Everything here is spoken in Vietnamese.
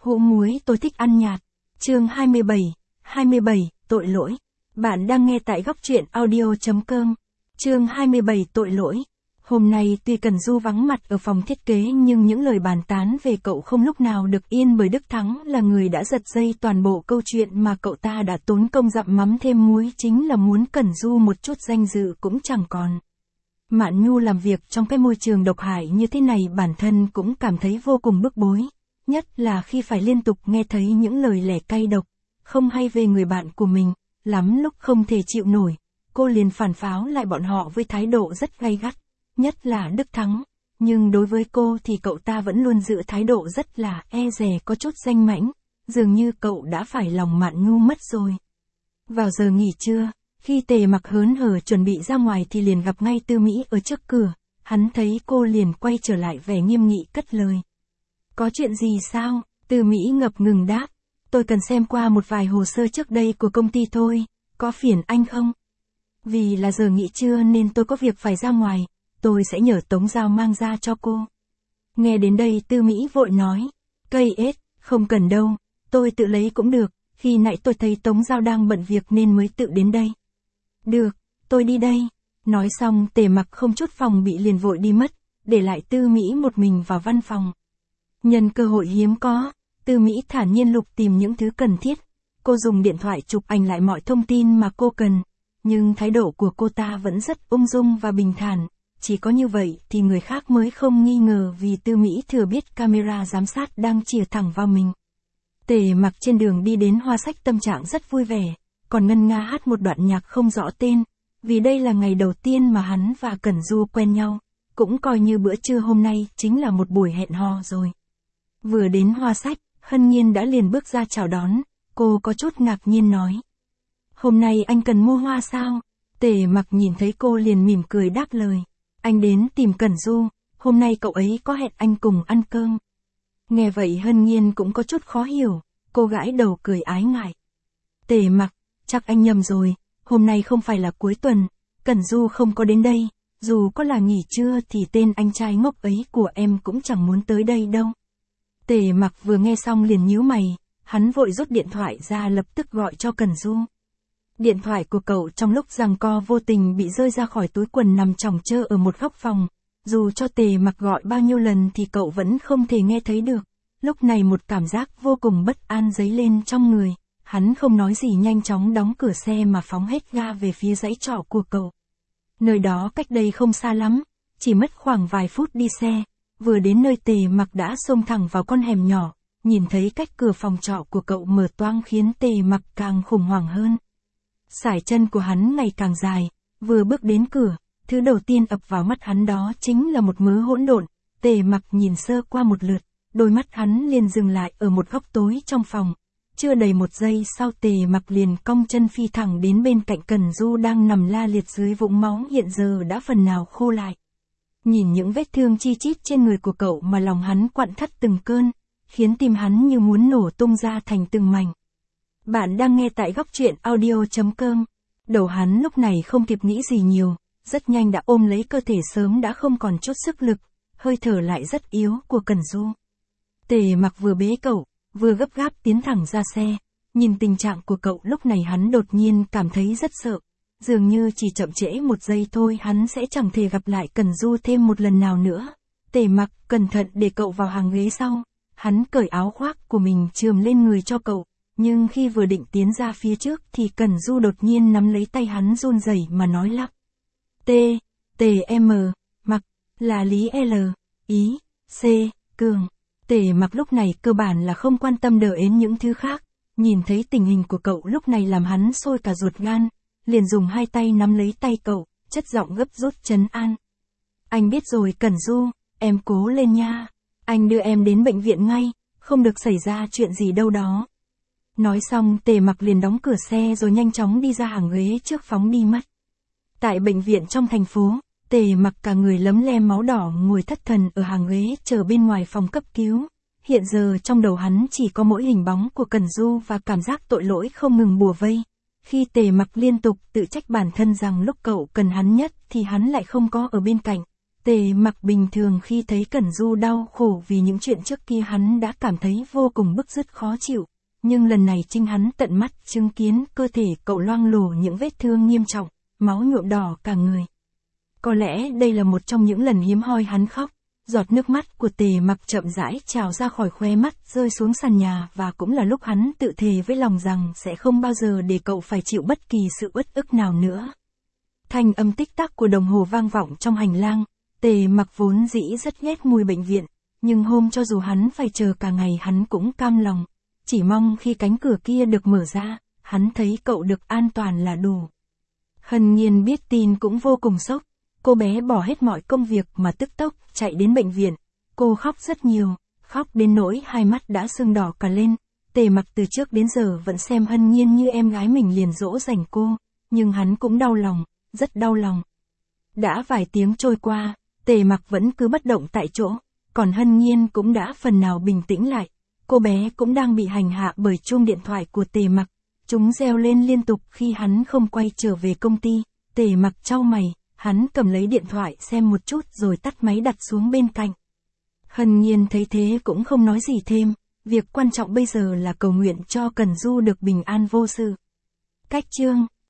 Hũ muối tôi thích ăn nhạt. Chương 27, tội lỗi. Bạn đang nghe tại góc truyện audio.com. Chương 27 tội lỗi. Hôm nay tuy Cần Du vắng mặt ở phòng thiết kế nhưng những lời bàn tán về cậu không lúc nào được yên, bởi Đức Thắng là người đã giật dây toàn bộ câu chuyện mà cậu ta đã tốn công dặm mắm thêm muối, chính là muốn Cần Du một chút danh dự cũng chẳng còn. Mạn Nhu làm việc trong cái môi trường độc hại như thế này bản thân cũng cảm thấy vô cùng bức bối, nhất là khi phải liên tục nghe thấy những lời lẽ cay độc, không hay về người bạn của mình, lắm lúc không thể chịu nổi, cô liền phản pháo lại bọn họ với thái độ rất gay gắt, nhất là Đức Thắng, nhưng đối với cô thì cậu ta vẫn luôn giữ thái độ rất là e dè, có chút danh mãnh, dường như cậu đã phải lòng Mạn Nhu mất rồi. Vào giờ nghỉ trưa, khi Tề Mặc hớn hở chuẩn bị ra ngoài thì liền gặp ngay Tư Mỹ ở trước cửa, hắn thấy cô liền quay trở lại vẻ nghiêm nghị cất lời. Có chuyện gì sao? Tư Mỹ ngập ngừng đáp, tôi cần xem qua một vài hồ sơ trước đây của công ty thôi, có phiền anh không? Vì là giờ nghỉ trưa nên tôi có việc phải ra ngoài, tôi sẽ nhờ Tống Giao mang ra cho cô. Nghe đến đây Tư Mỹ vội nói, cây ết, không cần đâu, tôi tự lấy cũng được, khi nãy tôi thấy Tống Giao đang bận việc nên mới tự đến đây. Được, tôi đi đây. Nói xong Tề Mặc không chút phòng bị liền vội đi mất, để lại Tư Mỹ một mình vào văn phòng. Nhân cơ hội hiếm có, Tư Mỹ thản nhiên lục tìm những thứ cần thiết. Cô dùng điện thoại chụp ảnh lại mọi thông tin mà cô cần, nhưng thái độ của cô ta vẫn rất ung dung và bình thản. Chỉ có như vậy thì người khác mới không nghi ngờ, vì Tư Mỹ thừa biết camera giám sát đang chìa thẳng vào mình. Tề Mặc trên đường đi đến Hoa Sách tâm trạng rất vui vẻ, còn ngân nga hát một đoạn nhạc không rõ tên, vì đây là ngày đầu tiên mà hắn và Cần Du quen nhau, cũng coi như bữa trưa hôm nay chính là một buổi hẹn hò rồi. Vừa đến Hoa Sách, Hân Nhiên đã liền bước ra chào đón, cô có chút ngạc nhiên nói. Hôm nay anh cần mua hoa sao? Tề Mặc nhìn thấy cô liền mỉm cười đáp lời. Anh đến tìm Cần Du, hôm nay cậu ấy có hẹn anh cùng ăn cơm. Nghe vậy Hân Nhiên cũng có chút khó hiểu, cô gãi đầu cười ái ngại. Tề Mặc, chắc anh nhầm rồi, hôm nay không phải là cuối tuần, Cần Du không có đến đây, dù có là nghỉ trưa thì tên anh trai ngốc ấy của em cũng chẳng muốn tới đây đâu. Tề Mặc vừa nghe xong liền nhíu mày, hắn vội rút điện thoại ra lập tức gọi cho Cần Du. Điện thoại của cậu trong lúc giằng co vô tình bị rơi ra khỏi túi quần nằm chỏng chơ ở một góc phòng, dù cho Tề Mặc gọi bao nhiêu lần thì cậu vẫn không thể nghe thấy được. Lúc này một cảm giác vô cùng bất an dấy lên trong người, hắn không nói gì nhanh chóng đóng cửa xe mà phóng hết ga về phía dãy trọ của cậu. Nơi đó cách đây không xa lắm, chỉ mất khoảng vài phút đi xe, vừa đến nơi Tề Mặc đã xông thẳng vào con hẻm nhỏ, nhìn thấy cách cửa phòng trọ của cậu mở toang khiến Tề Mặc càng khủng hoảng hơn. Sải chân của hắn ngày càng dài, vừa bước đến cửa, thứ đầu tiên ập vào mắt hắn đó chính là một mớ hỗn độn. Tề Mặc nhìn sơ qua một lượt, đôi mắt hắn liền dừng lại ở một góc tối trong phòng. Chưa đầy một giây sau Tề Mặc liền cong chân phi thẳng đến bên cạnh Cần Du đang nằm la liệt dưới vũng máu hiện giờ đã phần nào khô lại. Nhìn những vết thương chi chít trên người của cậu mà lòng hắn quặn thắt từng cơn, khiến tim hắn như muốn nổ tung ra thành từng mảnh. Bạn đang nghe tại góc truyện audio.com. Đầu hắn lúc này không kịp nghĩ gì nhiều, rất nhanh đã ôm lấy cơ thể sớm đã không còn chút sức lực, hơi thở lại rất yếu của Cần Du. Tề Mặc vừa bế cậu, vừa gấp gáp tiến thẳng ra xe, nhìn tình trạng của cậu lúc này hắn đột nhiên cảm thấy rất sợ, dường như chỉ chậm trễ một giây thôi hắn sẽ chẳng thể gặp lại Cần Du thêm một lần nào nữa. Tề Mặc cẩn thận để cậu vào hàng ghế sau, hắn cởi áo khoác của mình chườm lên người cho cậu. Nhưng khi vừa định tiến ra phía trước thì Cần Du đột nhiên nắm lấy tay hắn run rẩy mà nói lắp. T.M. Mặc, là Lý L. Ý, C. Cường. Tề Mặc lúc này cơ bản là không quan tâm đến những thứ khác, nhìn thấy tình hình của cậu lúc này làm hắn sôi cả ruột gan, liền dùng hai tay nắm lấy tay cậu, chất giọng gấp rút trấn an. Anh biết rồi Cần Du, em cố lên nha, anh đưa em đến bệnh viện ngay, không được xảy ra chuyện gì đâu đó. Nói xong Tề Mặc liền đóng cửa xe rồi nhanh chóng đi ra hàng ghế trước phóng đi mất. Tại bệnh viện trong thành phố, Tề Mặc cả người lấm lem máu đỏ ngồi thất thần ở hàng ghế chờ bên ngoài phòng cấp cứu. Hiện giờ trong đầu hắn chỉ có mỗi hình bóng của Cần Du và cảm giác tội lỗi không ngừng bủa vây. Khi Tề Mặc liên tục tự trách bản thân rằng lúc cậu cần hắn nhất thì hắn lại không có ở bên cạnh. Tề Mặc bình thường khi thấy Cẩn Du đau khổ vì những chuyện trước kia hắn đã cảm thấy vô cùng bức rứt khó chịu, nhưng lần này chính hắn tận mắt chứng kiến cơ thể cậu loang lổ những vết thương nghiêm trọng, máu nhuộm đỏ cả người. Có lẽ đây là một trong những lần hiếm hoi hắn khóc, giọt nước mắt của Tề Mặc chậm rãi trào ra khỏi khóe mắt rơi xuống sàn nhà và cũng là lúc hắn tự thề với lòng rằng sẽ không bao giờ để cậu phải chịu bất kỳ sự uất ức nào nữa. Thanh âm tích tắc của đồng hồ vang vọng trong hành lang. Tề Mặc vốn dĩ rất ghét mùi bệnh viện, nhưng hôm cho dù hắn phải chờ cả ngày hắn cũng cam lòng, chỉ mong khi cánh cửa kia được mở ra, hắn thấy cậu được an toàn là đủ. Hân Nhiên biết tin cũng vô cùng sốc, cô bé bỏ hết mọi công việc mà tức tốc chạy đến bệnh viện, cô khóc rất nhiều, khóc đến nỗi hai mắt đã sưng đỏ cả lên. Tề Mặc từ trước đến giờ vẫn xem Hân Nhiên như em gái mình liền dỗ dành cô, nhưng hắn cũng đau lòng, rất đau lòng. Đã vài tiếng trôi qua, Tề Mặc vẫn cứ bất động tại chỗ, còn Hân Nhiên cũng đã phần nào bình tĩnh lại. Cô bé cũng đang bị hành hạ bởi chuông điện thoại của Tề Mặc, chúng reo lên liên tục khi hắn không quay trở về công ty. Tề Mặc chau mày, hắn cầm lấy điện thoại xem một chút rồi tắt máy đặt xuống bên cạnh. Hân Nhiên thấy thế cũng không nói gì thêm, việc quan trọng bây giờ là cầu nguyện cho Cẩn Du được bình an vô sự. Cách chương